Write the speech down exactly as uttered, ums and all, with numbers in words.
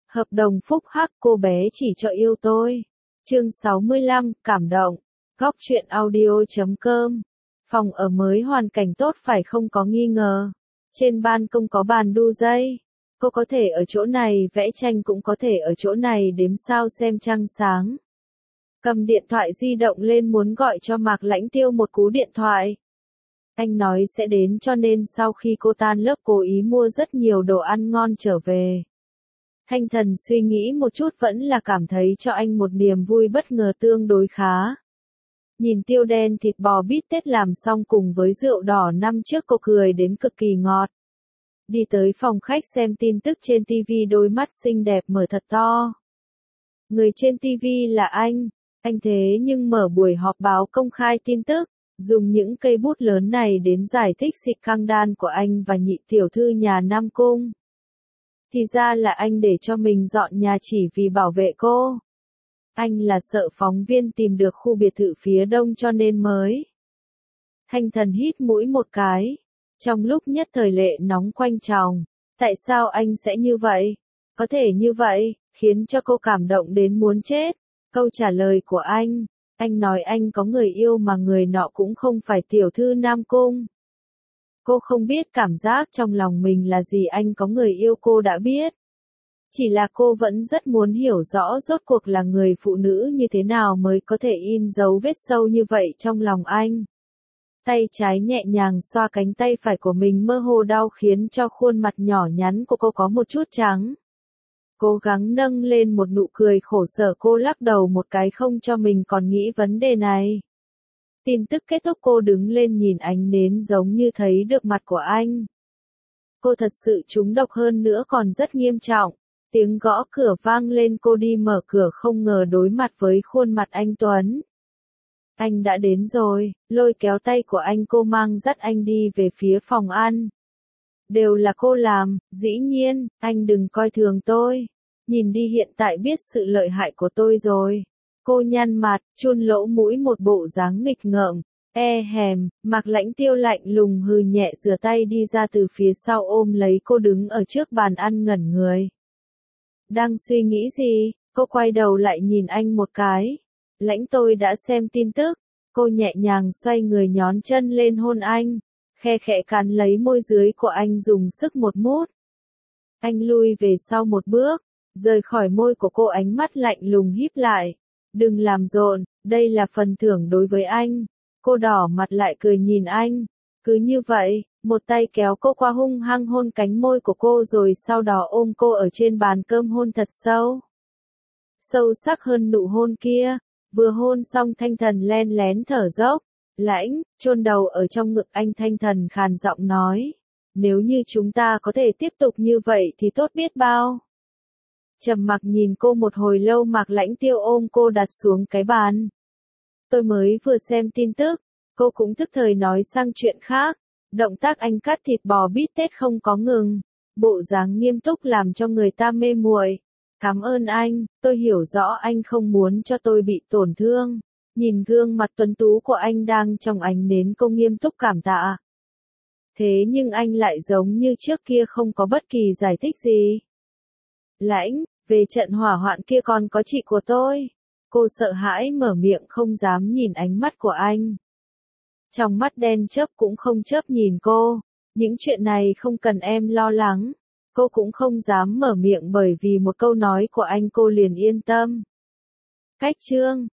Hợp đồng phúc hắc, cô bé chỉ cho yêu tôi. Chương sáu mươi lăm, cảm động. Góc truyện audio chấm com. Phòng ở mới hoàn cảnh tốt phải không có nghi ngờ. Trên ban công có bàn đu dây. Cô có thể ở chỗ này vẽ tranh, cũng có thể ở chỗ này đếm sao xem trăng sáng. Cầm điện thoại di động lên muốn gọi cho Mạc Lãnh Tiêu một cú điện thoại. Anh nói sẽ đến, cho nên sau khi cô tan lớp cố ý mua rất nhiều đồ ăn ngon trở về. Thanh Thần suy nghĩ một chút vẫn là cảm thấy cho anh một niềm vui bất ngờ tương đối khá. Nhìn tiêu đen thịt bò bít tết làm xong cùng với rượu đỏ năm trước, cô cười đến cực kỳ ngọt. Đi tới phòng khách xem tin tức trên ti vi, đôi mắt xinh đẹp mở thật to. Người trên ti vi là anh, anh thế nhưng mở buổi họp báo công khai tin tức, dùng những cây bút lớn này đến giải thích sự căng đan của anh và nhị tiểu thư nhà Nam Cung. Thì ra là anh để cho mình dọn nhà chỉ vì bảo vệ cô. Anh là sợ phóng viên tìm được khu biệt thự phía đông cho nên mới. Thanh Thần hít mũi một cái. Trong lúc nhất thời lệ nóng quanh tròng. Tại sao anh sẽ như vậy? Có thể như vậy, khiến cho cô cảm động đến muốn chết. Câu trả lời của anh. Anh nói anh có người yêu mà người nọ cũng không phải tiểu thư Nam Cung. Cô không biết cảm giác trong lòng mình là gì, anh có người yêu cô đã biết. Chỉ là cô vẫn rất muốn hiểu rõ rốt cuộc là người phụ nữ như thế nào mới có thể in dấu vết sâu như vậy trong lòng anh. Tay trái nhẹ nhàng xoa cánh tay phải của mình, mơ hồ đau khiến cho khuôn mặt nhỏ nhắn của cô có một chút trắng. Cố gắng nâng lên một nụ cười khổ sở, cô lắc đầu một cái không cho mình còn nghĩ vấn đề này. Tin tức kết thúc, cô đứng lên nhìn ánh nến giống như thấy được mặt của anh. Cô thật sự trúng độc, hơn nữa còn rất nghiêm trọng. Tiếng gõ cửa vang lên, cô đi mở cửa không ngờ đối mặt với khuôn mặt anh Tuấn. Anh đã đến rồi, lôi kéo tay của anh, cô mang dắt anh đi về phía phòng ăn. Đều là cô làm, dĩ nhiên, anh đừng coi thường tôi. Nhìn đi, hiện tại biết sự lợi hại của tôi rồi. Cô nhăn mặt, chun lỗ mũi một bộ dáng nghịch ngợm. E hèm, Mạc Lãnh Tiêu lạnh lùng hừ nhẹ, rửa tay đi ra từ phía sau ôm lấy cô đứng ở trước bàn ăn ngẩn người. Đang suy nghĩ gì? Cô quay đầu lại nhìn anh một cái. Lãnh, tôi đã xem tin tức. Cô nhẹ nhàng xoay người nhón chân lên hôn anh. Khe khẽ cắn lấy môi dưới của anh dùng sức một mút. Anh lui về sau một bước, rời khỏi môi của cô, ánh mắt lạnh lùng híp lại. Đừng làm rộn, đây là phần thưởng đối với anh. Cô đỏ mặt lại cười nhìn anh. Cứ như vậy, một tay kéo cô qua, hung hăng hôn cánh môi của cô, rồi sau đó ôm cô ở trên bàn cơm hôn thật sâu. Sâu sắc hơn nụ hôn kia. Vừa hôn xong, Thanh Thần len lén thở dốc. Lãnh, chôn đầu ở trong ngực anh, Thanh Thần khàn giọng nói. Nếu như chúng ta có thể tiếp tục như vậy thì tốt biết bao. Trầm mặc nhìn cô một hồi lâu, Mạc Lãnh Tiêu ôm cô đặt xuống cái bàn. Tôi mới vừa xem tin tức. Cô cũng tức thời nói sang chuyện khác. Động tác anh cắt thịt bò bít tết không có ngừng. Bộ dáng nghiêm túc làm cho người ta mê muội. Cảm ơn anh, tôi hiểu rõ anh không muốn cho tôi bị tổn thương. Nhìn gương mặt tuấn tú của anh đang trong ánh nến, cô nghiêm túc cảm tạ. Thế nhưng anh lại giống như trước kia không có bất kỳ giải thích gì. Lãnh, về trận hỏa hoạn kia còn có chị của tôi. Cô sợ hãi mở miệng, không dám nhìn ánh mắt của anh. Trong mắt đen chớp cũng không chớp nhìn cô. Những chuyện này không cần em lo lắng. Cô cũng không dám mở miệng bởi vì một câu nói của anh cô liền yên tâm. Cách chương